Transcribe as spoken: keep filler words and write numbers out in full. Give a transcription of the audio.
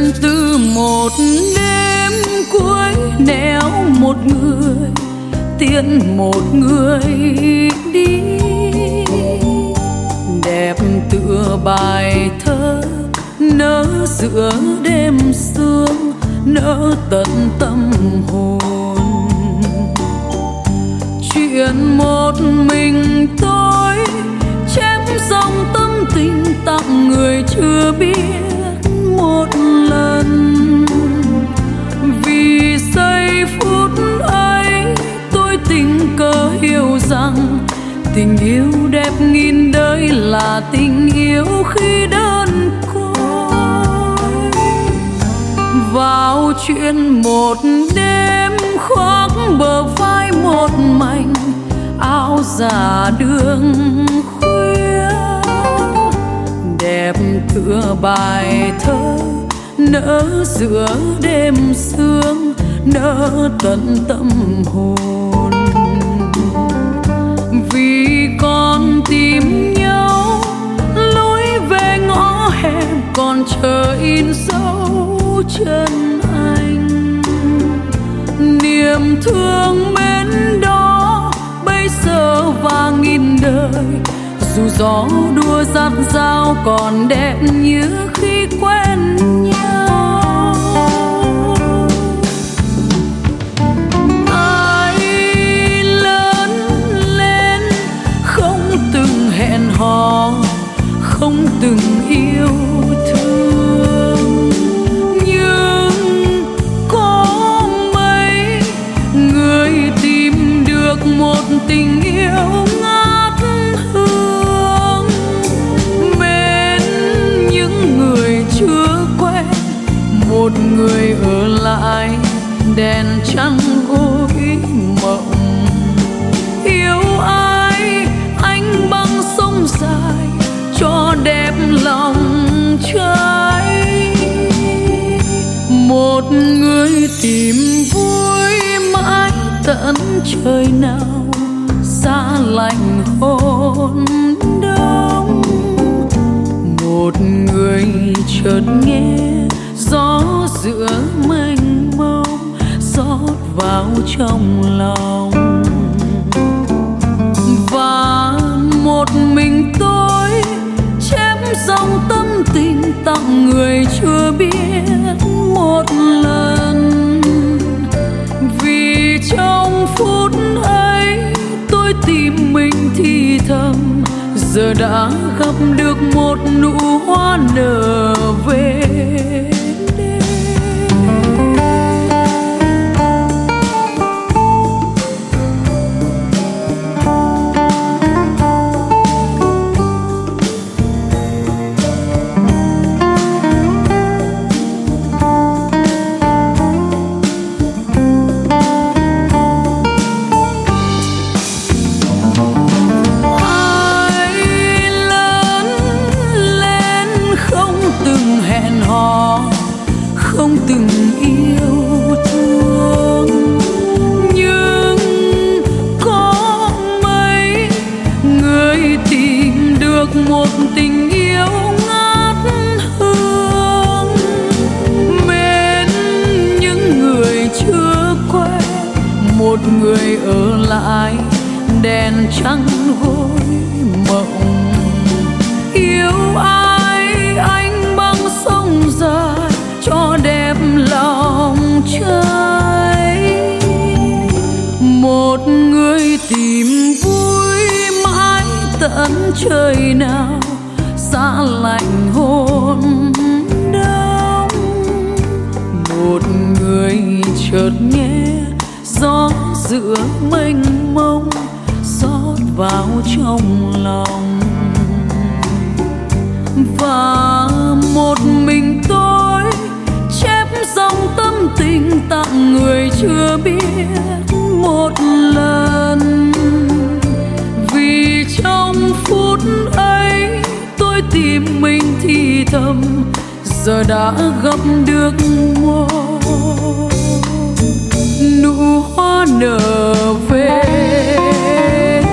từ một đêm cuối nẻo một người tiễn một người đi, đẹp tựa bài thơ nỡ giữa đêm sương, nỡ tận tâm hồn. Chuyện một mình tôi chém dòng tâm tình tặng người chưa biết một lần. Vì giây phút ấy tôi tình cờ hiểu rằng tình yêu đẹp nghìn đời là tình yêu khi đơn côi. Vào chuyện một đêm khoác bờ vai một mảnh áo giả đường khuya, đẹp tựa bài thơ nỡ giữa đêm sương, nỡ tận tâm hồn. Vì còn tìm nhau lối về ngõ hẹp còn chờ in dấu chân anh, niềm thương mến đó bây giờ và nghìn đời. Dù gió đua dạt dao còn đẹp như khi quen nhau. Ai lớn lên không từng hẹn hò, không từng yêu thương, nhưng có mấy người tìm được một tình yêu ngát hương. Bên những người chưa quen, một người ở lại đèn trắng gối mộng. Yêu ai anh băng sông dài cho đẹp lòng trai. Một người tìm vui mãi tận trời nào, xa lạnh hôn đông. Một người chợt nghe gió giữa mênh mông rót vào trong lòng. Và một mình tôi chém dòng tâm tình tặng người chưa biết một lần. Vì trong phút ấy tôi tìm mình thì thầm, giờ đã gặp được một nụ hoa nở về đêm. Không từng yêu thương, nhưng có mấy người tìm được một tình yêu ngát hương. Bên những người chưa quen, một người ở lại đèn trắng gối mộng. Yêu ai anh băng sông dài cho đẹp lòng trai. Một người tìm vui mãi tận trời nào, xa lạnh hôn đông. Một người chợt nghe gió giữa mênh mông rót vào trong lòng. Và một mình tôi chép dòng tâm tình tặng người chưa biết một lần. Vì trong phút ấy tôi tìm mình thì thầm, giờ đã gặp được một nụ hoa nở về